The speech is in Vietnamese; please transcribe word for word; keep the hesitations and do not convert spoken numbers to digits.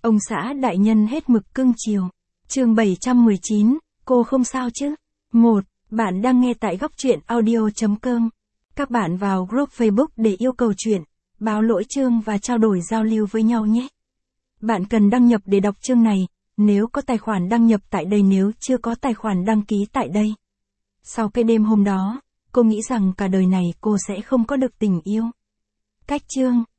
Ông xã đại nhân hết mực cưng chiều. Chương bảy trăm mười chín, cô không sao chứ? một. Bạn đang nghe tại góc truyện audio chấm com. Các bạn vào group Facebook để yêu cầu chuyện, báo lỗi chương và trao đổi giao lưu với nhau nhé. Bạn cần đăng nhập để đọc chương này, nếu có tài khoản đăng nhập tại đây, nếu chưa có tài khoản đăng ký tại đây. Sau cái đêm hôm đó, cô nghĩ rằng cả đời này cô sẽ không có được tình yêu. Cách chương.